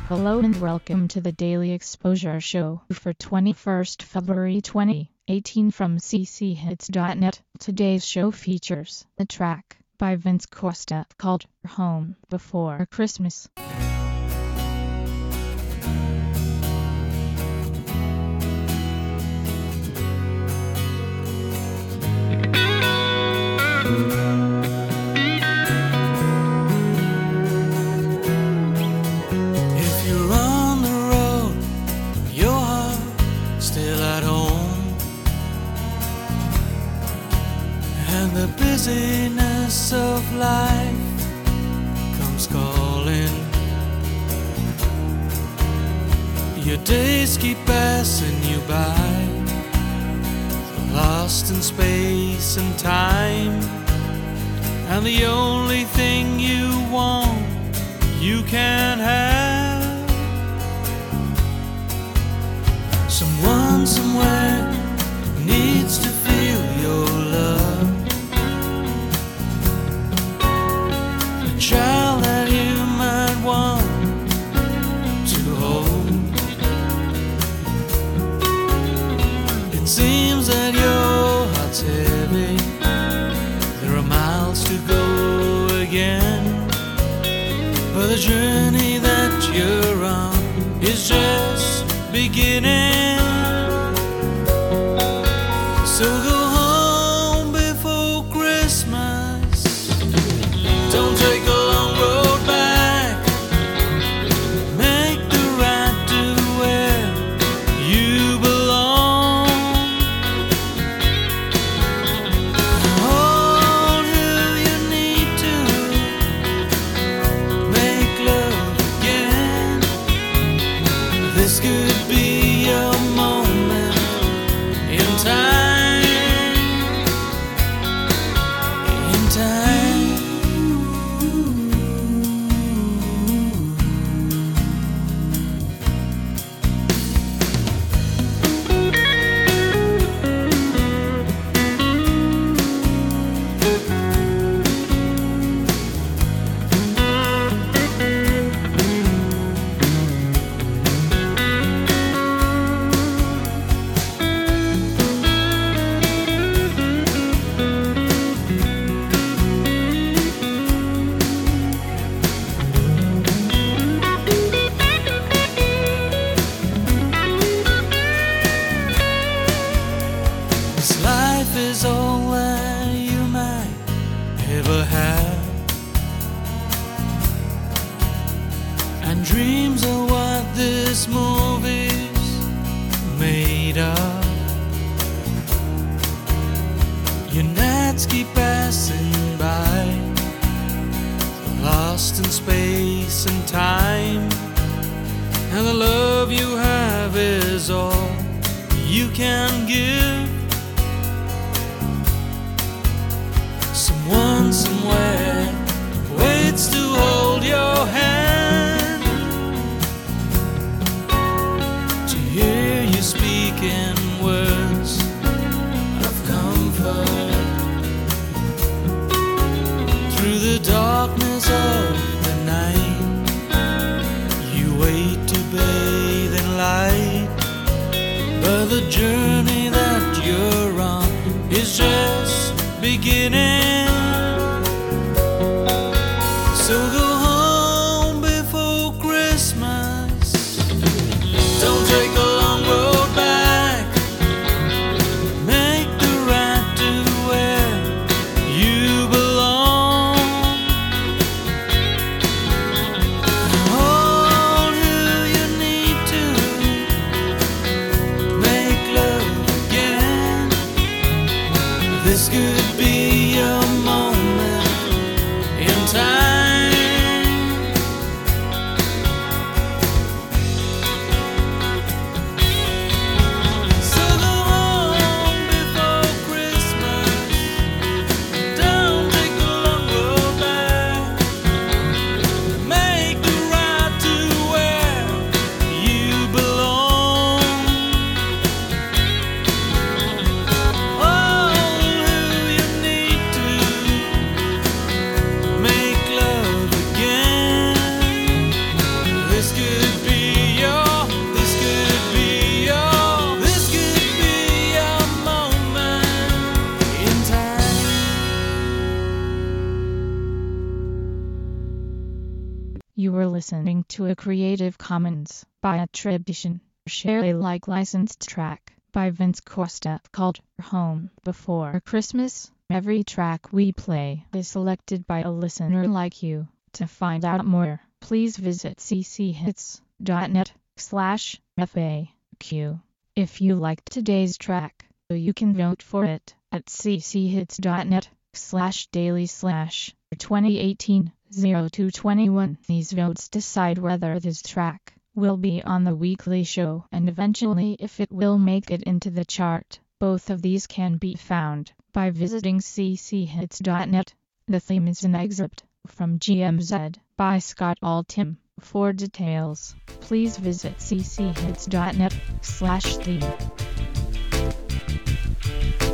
Hello and welcome to the Daily Exposure Show for 21st February 2018 from cchits.net. Today's show features a track by Vince Costa called Home Before Christmas. And the busyness of life comes calling. Your days keep passing you by, lost in space and time. And the only thing you want, you can't have. Someone somewhere needs to feel your love. Child that you might want to hold. It seems that your heart's heavy. There are miles to go again, but the journey that you're on is just beginning. So go home before Christmas. Don't take a long road back. Make the right to where you belong. Hold who you need to. Make love again. This could be a moment in time. In time. Life is all that you might ever have, and dreams are what this movie's made of. Your nights keep passing by, lost in space and time, and the love you have is all you can give. Someone somewhere waits to hold your hand, to hear you speaking words of comfort. Through the darkness of the night, you wait to bathe in light, but the journey that you're on is just beginning. So go home before Christmas. Don't take a long road back. Make the right to where you belong. Hold who you need to. Make love again. This could be a moment in time. So go home before Christmas. Don't take a long road back. Make the right to where you belong. All who you need to make love. You were listening to a Creative Commons by attribution, share Alike licensed track by Vince Costa called Home Before Christmas. Every track we play is selected by a listener like you. To find out more, please visit cchits.net/FAQ. If you liked today's track, you can vote for it at cchits.net/daily/2018-0221. These votes decide whether this track will be on the weekly show and eventually if it will make it into the chart. Both of these can be found by visiting cchits.net. The theme is an excerpt from GMZ by Scott Altham. For details, please visit cchits.net/theme.